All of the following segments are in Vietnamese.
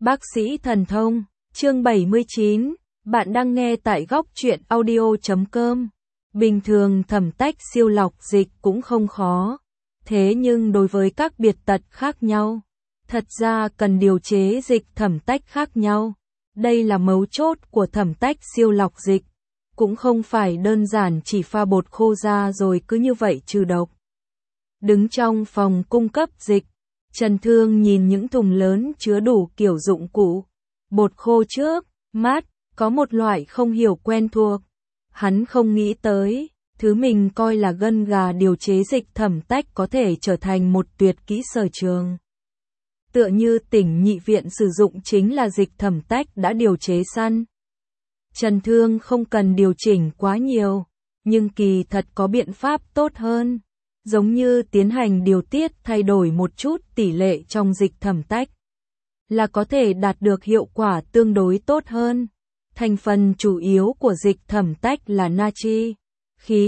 Bác sĩ thần thông, chương 79, bạn đang nghe tại góc truyện audio.com. Bình thường thẩm tách siêu lọc dịch cũng không khó, thế nhưng đối với các biệt tật khác nhau, thật ra cần điều chế dịch thẩm tách khác nhau. Đây là mấu chốt của thẩm tách siêu lọc dịch, cũng không phải đơn giản chỉ pha bột khô ra rồi cứ như vậy trừ độc. Đứng trong phòng cung cấp dịch, Trần Thương nhìn những thùng lớn chứa đủ kiểu dụng cụ, bột khô trước, mắt, có một loại không hiểu quen thuộc. Hắn không nghĩ tới, thứ mình coi là gân gà điều chế dịch thẩm tách có thể trở thành một tuyệt kỹ sở trường. Tựa như tỉnh nhị viện sử dụng chính là dịch thẩm tách đã điều chế sẵn. Trần Thương không cần điều chỉnh quá nhiều, nhưng kỳ thật có biện pháp tốt hơn. Giống như tiến hành điều tiết thay đổi một chút tỷ lệ trong dịch thẩm tách, là có thể đạt được hiệu quả tương đối tốt hơn. Thành phần chủ yếu của dịch thẩm tách là natri, khí,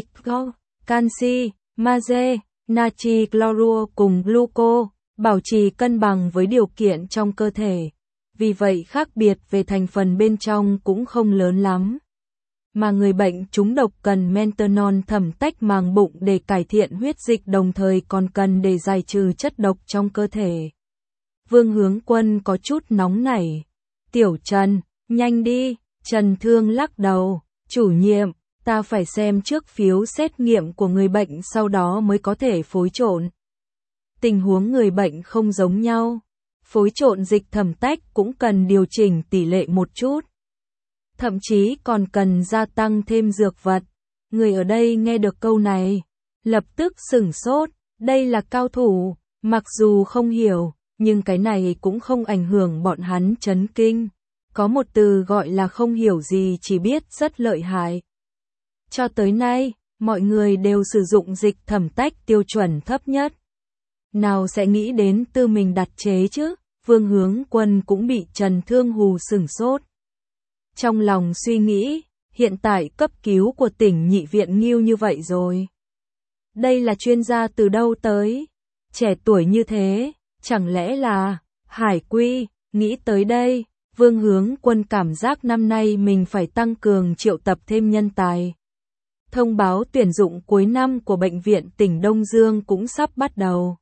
canxi, magie, natri clorua cùng gluco, bảo trì cân bằng với điều kiện trong cơ thể. Vì vậy khác biệt về thành phần bên trong cũng không lớn lắm. Mà người bệnh trúng độc cần methanol thẩm tách màng bụng để cải thiện huyết dịch, đồng thời còn cần để giải trừ chất độc trong cơ thể. Vương Hướng Quân có chút nóng nảy. Tiểu Trần, nhanh đi. Trần Thương lắc đầu. Chủ nhiệm, ta phải xem trước phiếu xét nghiệm của người bệnh sau đó mới có thể phối trộn. Tình huống người bệnh không giống nhau. Phối trộn dịch thẩm tách cũng cần điều chỉnh tỷ lệ một chút. Thậm chí còn cần gia tăng thêm dược vật. Người ở đây nghe được câu này, lập tức sửng sốt, đây là cao thủ, mặc dù không hiểu, nhưng cái này cũng không ảnh hưởng bọn hắn chấn kinh. Có một từ gọi là không hiểu gì chỉ biết rất lợi hại. Cho tới nay, mọi người đều sử dụng dịch thẩm tách tiêu chuẩn thấp nhất. Nào sẽ nghĩ đến tự mình đặt chế chứ? Vương Hướng Quân cũng bị Trần Thương hù sửng sốt. Trong lòng suy nghĩ, hiện tại cấp cứu của tỉnh nhị viện nghiêu như vậy rồi. Đây là chuyên gia từ đâu tới? Trẻ tuổi như thế, chẳng lẽ là Hải Quy? Nghĩ tới đây, Vương Hướng Quân cảm giác năm nay mình phải tăng cường triệu tập thêm nhân tài. Thông báo tuyển dụng cuối năm của bệnh viện tỉnh Đông Dương cũng sắp bắt đầu.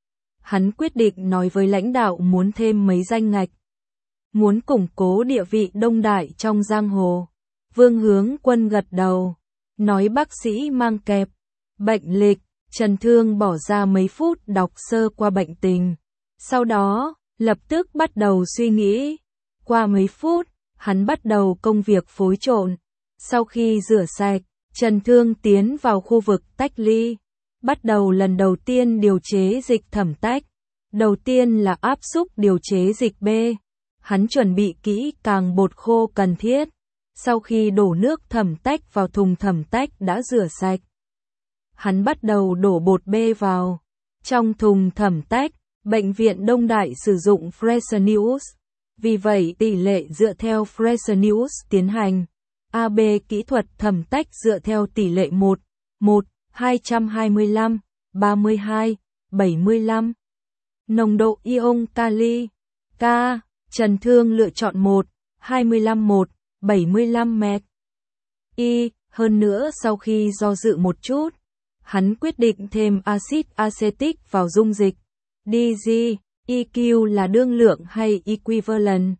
Hắn quyết định nói với lãnh đạo muốn thêm mấy danh ngạch. Muốn củng cố địa vị đông đại trong giang hồ. Vương Hướng Quân gật đầu, nói bác sĩ mang kẹp bệnh lịch. Trần Thương bỏ ra mấy phút đọc sơ qua bệnh tình, sau đó lập tức bắt đầu suy nghĩ. Qua mấy phút, hắn bắt đầu công việc phối trộn. Sau khi rửa sạch, Trần Thương tiến vào khu vực tách ly, bắt đầu lần đầu tiên điều chế dịch thẩm tách. Đầu tiên là áp xúc điều chế dịch B. Hắn chuẩn bị kỹ càng bột khô cần thiết. Sau khi đổ nước thẩm tách vào thùng thẩm tách đã rửa sạch, hắn bắt đầu đổ bột B vào. Trong thùng thẩm tách, bệnh viện Đông Đại sử dụng Fresenius. Vì vậy tỷ lệ dựa theo Fresenius tiến hành. AB kỹ thuật thẩm tách dựa theo tỷ lệ 1, 225, 32, 75. Nồng độ ion kali, K. Trần Thương lựa chọn 25 75 mg. Hơn nữa sau khi do dự một chút, hắn quyết định thêm axit acetic vào dung dịch. DG, EQ là đương lượng hay equivalent.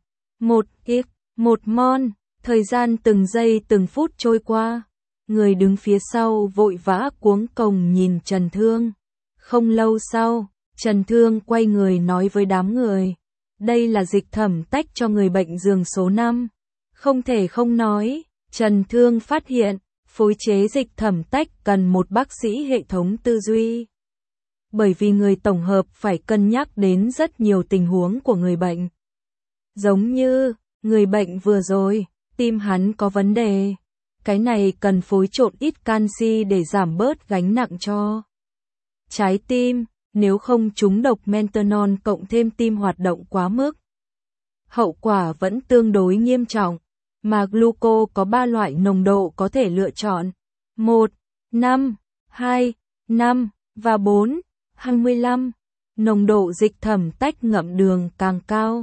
1 mol, thời gian từng giây từng phút trôi qua. Người đứng phía sau vội vã cuống cồng nhìn Trần Thương. Không lâu sau, Trần Thương quay người nói với đám người. Đây là dịch thẩm tách cho người bệnh giường số 5. Không thể không nói, Trần Thương phát hiện, phối chế dịch thẩm tách cần một bác sĩ hệ thống tư duy. Bởi vì người tổng hợp phải cân nhắc đến rất nhiều tình huống của người bệnh. Giống như, người bệnh vừa rồi, tim hắn có vấn đề. Cái này cần phối trộn ít canxi để giảm bớt gánh nặng cho trái tim. Nếu không trúng độc methanol cộng thêm tim hoạt động quá mức, hậu quả vẫn tương đối nghiêm trọng. Mà gluco có 3 loại nồng độ có thể lựa chọn: 1, 5, 2, 5 và 4, 25. Nồng độ dịch thẩm tách ngậm đường càng cao,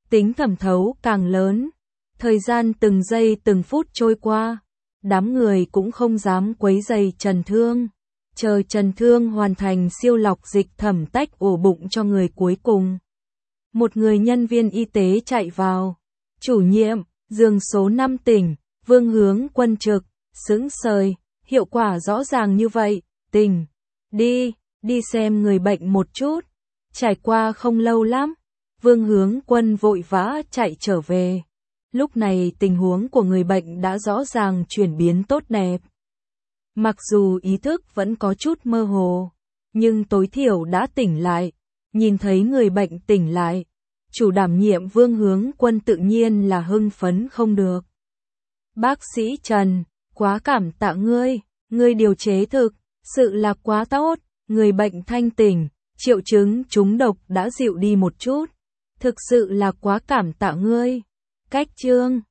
tính thẩm thấu càng lớn. Thời gian từng giây từng phút trôi qua, đám người cũng không dám quấy rầy Trần Thương. Chờ Trần Thương hoàn thành siêu lọc dịch thẩm tách ổ bụng cho người cuối cùng. Một người nhân viên y tế chạy vào. Chủ nhiệm, giường số 5 tỉnh, Vương Hướng Quân trực, sững sờ, hiệu quả rõ ràng như vậy, tỉnh. Đi xem người bệnh một chút. Trải qua không lâu lắm, Vương Hướng Quân vội vã chạy trở về. Lúc này tình huống của người bệnh đã rõ ràng chuyển biến tốt đẹp. Mặc dù ý thức vẫn có chút mơ hồ, nhưng tối thiểu đã tỉnh lại. Nhìn thấy người bệnh tỉnh lại, chủ đảm nhiệm Vương Hướng Quân tự nhiên là hưng phấn không được. Bác sĩ Trần, quá cảm tạ ngươi điều chế thực sự là quá tốt, người bệnh thanh tỉnh, triệu chứng trúng độc đã dịu đi một chút. Thực sự là quá cảm tạ ngươi. Cách chương